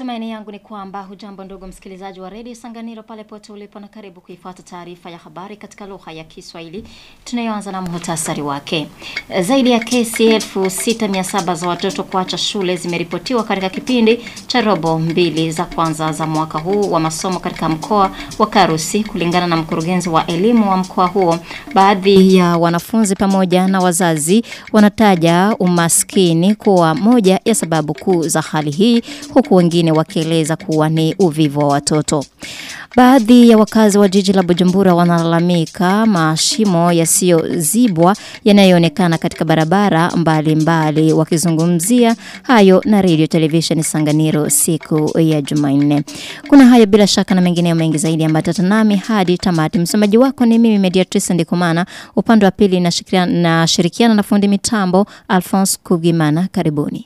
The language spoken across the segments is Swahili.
Matumaini yangu ni kwamba hujambo ndugu msikilizaji wa Radio Sanganiro pale pote ulipo na karibu kuifuata taarifa ya habari katika lugha ya Kiswahili. Tunayoanza na muhtasari wake. Zaidi ya kesi 6700 za watoto kuacha shule zimeripotiwa katika kipindi cha robo mbili za kwanza za mwaka huu wa masomo katika mkoa wa Karusi, kulingana na mkurugenzi wa elimu wa mkoa huo. Baadhi ya wanafunzi pamoja na wazazi wanataja umaskini kuwa moja ya sababu kuu za hali hii, huku wengine wakieleza kuwa ni uvivu wa watoto. Baadhi ya wakazi wa jiji la Bujumbura wanalalamika mashimo yasiyozibwa yanayoonekana katika barabara mbalimbali, wakizungumzia hayo na Radio Television Sanganiro siku ya Jumanne. Kuna hayo bila shaka na mengineyo mengi zaidi ambatana nami hadi tamati. Msomaji wako ni mimi Mediatrice Ndikumana, upande wa pili na shirikiana na fundi mitambo Alphonse Kugimana. Karibuni.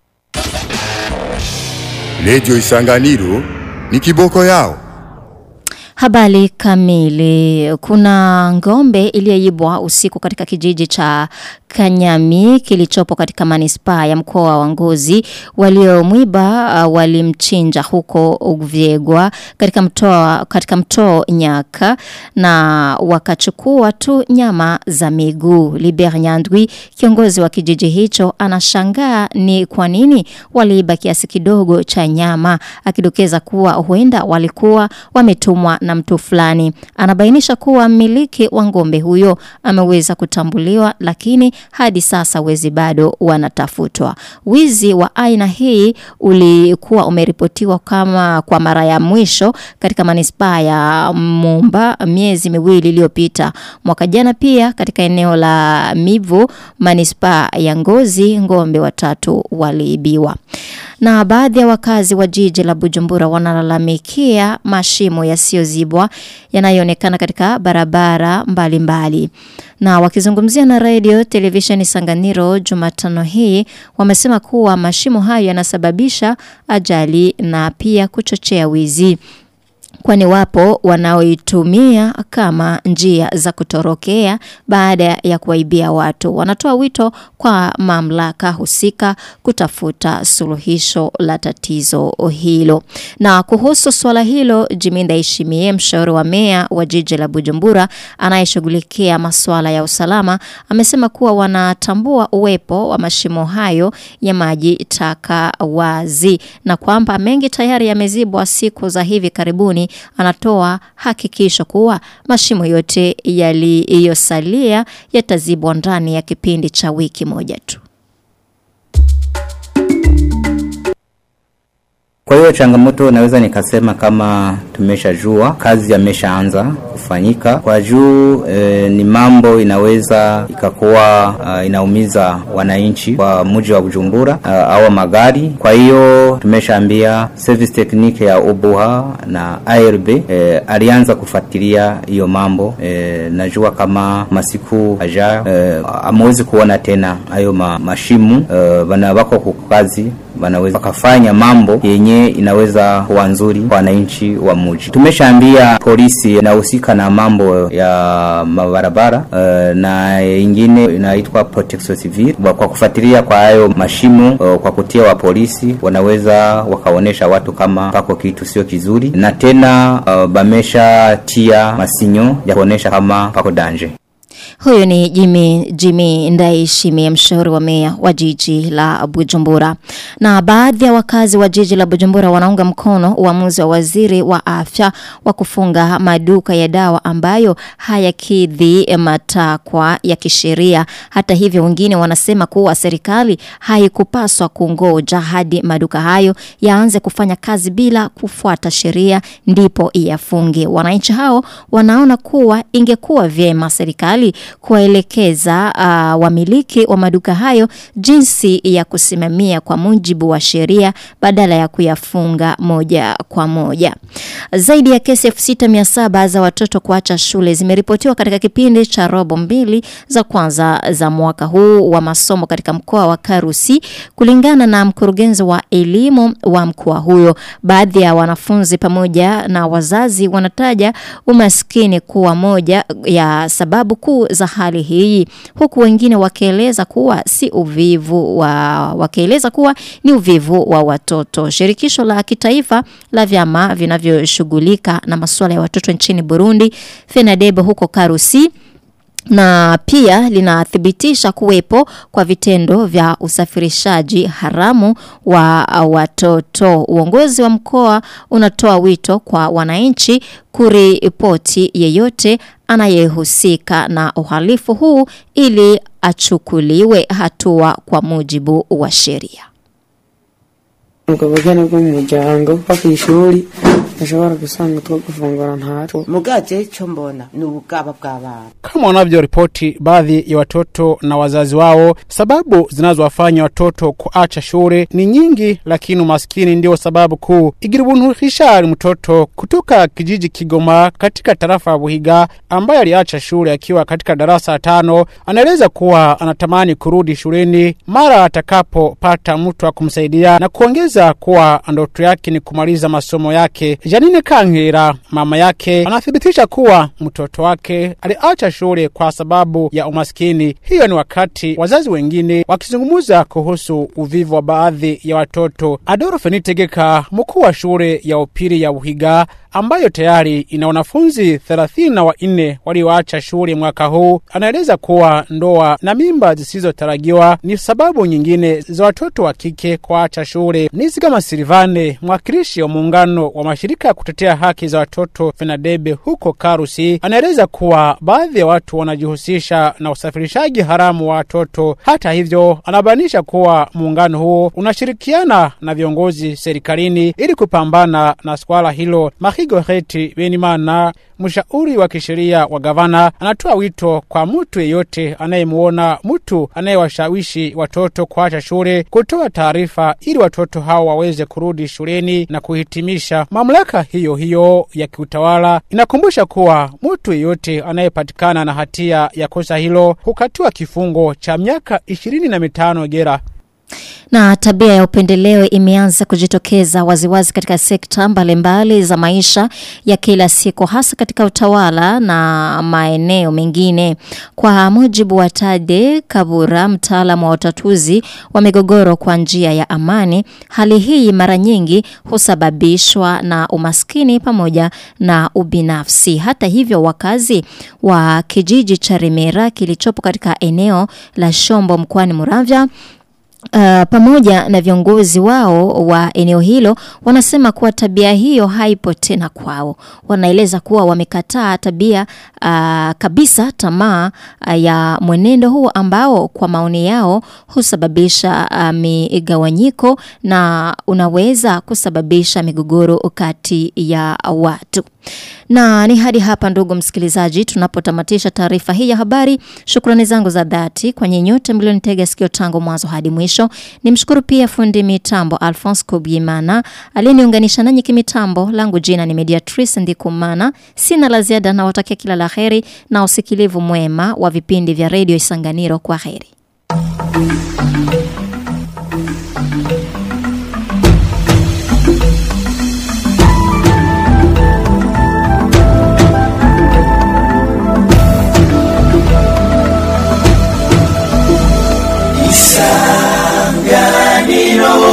Radio Isanganiro ni kiboko yao. Habari kamili. Kuna ngombe iliyoibwa usiku katika kijiji cha Kanyami kilichopo katika manispaa ya mkoa wa Ngozi. Waliomwiba walimchinja huko Uvyegwa katika mto Nyaka na wakachukua tu nyama za miguu. Liber Nyandwi, kiongozi wa kijiji hicho, anashangaa ni kwa nini waliiba kiasi kidogo cha nyama, akidokeza kuwa huenda walikuwa wametumwa na mtu fulani. Anabainisha kuwa mmiliki wa ngombe huyo ameweza kutambuliwa, lakini hadi sasa wezi bado wanatafutwa. Wizi wa aina hii ulikuwa umeripotiwa kama kwa mara ya mwisho katika manispaa ya Mumba miezi miwili iliyopita. Mwaka jana pia katika eneo la Mivu, manispaa ya Ngozi, ngombe 3 waliibiwa. Na baadhi ya wakazi wa jiji la Bujumbura wanalalamikia mashimo yasiyozibwa yanayoonekana katika barabara mbalimbali. Na wakizungumzia na Radio Television Sanganiro Jumatano hii, wamesema kuwa mashimo hayo yanasababisha ajali na pia kuchochea wizi, kwani wapo wanaoitumia kama njia za kutorokea baada ya kuwaibia watu. Wanatoa wito kwa mamlaka husika kutafuta suluhisho la tatizo hilo. Na kuhusu swala hilo, Jiminda Ishimie, mshauri wa meya wa jiji la Bujumbura anayeshughulikia masuala ya usalama, amesema kuwa wanatambua uwepo wa mashimo hayo ya maji taka wazi na kwamba mengi tayari yamezibwa siku za hivi karibuni. Anatoa hakikisho kuwa mashimo yote yaliyosalia yatazibwa ndani ya kipindi cha wiki moja tu. Kwa hiyo changamoto naweza nikasema kama tumeshajua kazi yameshaanza kufanyika. Kwa juu ni mambo inaweza ikakuwa inaumiza wananchi wa mji wa Bujumbura au magari. Kwa hiyo tumeshaambia service technique ya Obuha na ARB alianza kufuatilia hiyo mambo. Najua kama masiku aja amewezi kuona tena hayo mashimu, bana wako kwa kazi, wanaweza kufanya mambo yenye inaweza kuwa nzuri kwa wananchi wa mji. Tumeshaambia polisi inahusika na mambo ya mabarabara na ingine inaitwa protection civil kwa kufuatilia kwa hayo mashimo, kwa kutia wa polisi wanaweza wakaonesha watu kama pako kitu sio kizuri, na tena bamesha tia masinyo ya kuonesha kama pako danger. Huyo ni Jimmy Ndaishimie, mshauri wa meya wa jiji la Bujumbura. Na baadhi ya wakazi wa jiji la Bujumbura wanaunga mkono uamuzi wa waziri wa afya wa kufunga maduka ya dawa ambayo hayakidhi matakwa ya kisheria. Hata hivyo wengine wanasema kuwa serikali haikupaswa kungoja hadi maduka hayo yaanze kufanya kazi bila kufuata sheria ndipo iyafunge. Wananchi hao wanaona kuwa ingekuwa vyema serikali kuwaelekeza wamiliki wa maduka hayo jinsi ya kusimamia kwa mujibu wa sheria badala ya kuyafunga moja kwa moja. Zaidi ya kesi 6700 za watoto kuacha shule zimeripotiwa katika kipindi cha robo mbili za kwanza za mwaka huu wa masomo katika mkoa wa Karusi, kulingana na mkurugenzi wa elimu wa mkoa huyo. Baadhi ya wanafunzi pamoja na wazazi wanataja umaskini kuwa moja ya sababu kuu kuu za hali hii, huku wengine wakieleza kuwa ni uvivu wa watoto. Shirikisho la kitaifa la vyama vinavyoshughulika na masuala ya watoto nchini Burundi, FENADEB huko Karusi, na pia linathibitisha kuwepo kwa vitendo vya usafirishaji haramu wa watoto. Uongozi wa mkoa unatoa wito kwa wananchi kuripoti yeyote anayehusika na uhalifu huu ili achukuliwe hatua kwa mujibu wa sheria. Mukabagana ko mujyango pakishuri ashobora gusanga twagufungura ntato mugaje cyo mbona n'ubugaba bw'abana. Kama wanavyoripoti baadhi ya watoto na wazazi wao, sababu zinazowafanya watoto kuacha shule ni nyingi, lakini umaskini ndio sababu kuu. Igirubuntu Richard, mtoto kutoka kijiji Kigoma katika tarafa ya Buhiga, ambaye aliacha shule akiwa katika darasa 5, anaeleza kuwa anatamani kurudi shuleni mara atakapopata mtu wa kumsaidia na kuongeza kuwa ndoto yake ni kumaliza masomo yake. Janine Kankera, mama yake, anathibitisha kuwa mtoto wake aliacha shule kwa sababu ya umaskini. Hiyo ni wakati wazazi wengine wakizungumza kuhusu uvivu wa baadhi ya watoto. Adolphe Nitegeka, mkuu wa shule ya upili ya Buhiga, ambayo tayari ina wanafunzi 34 walioacha shule mwaka huu, anaeleza kuwa ndoa na mimba zisizotarajiwa ni sababu nyingine za watoto wa kike kuacha shule. Nizigama Silvane, mwakilishi wa muungano wa mashirika ya kutetea haki za watoto FENADEB huko Karusi, anaeleza kuwa baadhi ya watu wanajihusisha na usafirishaji haramu wa watoto. Hata hivyo, anabanisha kuwa muungano huo unashirikiana na viongozi serikalini ili kupambana na swala hilo. Mahigoreti Benimana, mshauri wa kisheria wa gavana, anatoa wito kwa mtu yeyote anayemuona mtu anayewashawishi watoto kuacha shule kutoa taarifa ili watoto hao waweze kurudi shuleni na kuhitimisha. Mamlaka hiyo ya kiutawala inakumbusha kuwa mtu yeyote anayepatikana na hatia ya kosa hilo hukatiwa kifungo cha miaka 25 jela. Na tabia ya upendeleo imeanza kujitokeza waziwazi katika sekta mbalimbali za maisha ya kila siku, hasa katika utawala na maeneo mengine. Kwa mujibu wa Tade Kabura, mtaalamu wa utatuzi wa migogoro kwa njia ya amani, hali hii mara nyingi husababishwa na umaskini pamoja na ubinafsi. Hata hivyo, wakazi wa kijiji cha Remera kilichopo katika eneo la Shombo mkoani Muramvya pamoja na viongozi wao wa eneo hilo wanasema kuwa tabia hiyo haipo tena kwao. Wanaeleza kuwa wamekataa tabia kabisa tamaa ya mwenendo huo ambao kwa maoni yao husababisha migawanyiko na unaweza kusababisha migogoro kati ya watu. Na ni hadi hapa ndugu msikilizaji tunapotamatisha taarifa hii ya habari. Shukrani zangu za dhati kwa nyote mlionitega sikio tangu mwanzo hadi mwisho. Nimshukuru pia fundi mitambo Alphonse Kobimana aliyeniunganisha nanyi kimitambo. Langu jina ni Mediatrice Ndikumana. Sina la ziada na watakia kila la heri na usikilivu mwema wa vipindi vya Radio Isanganiro. Kwa heri.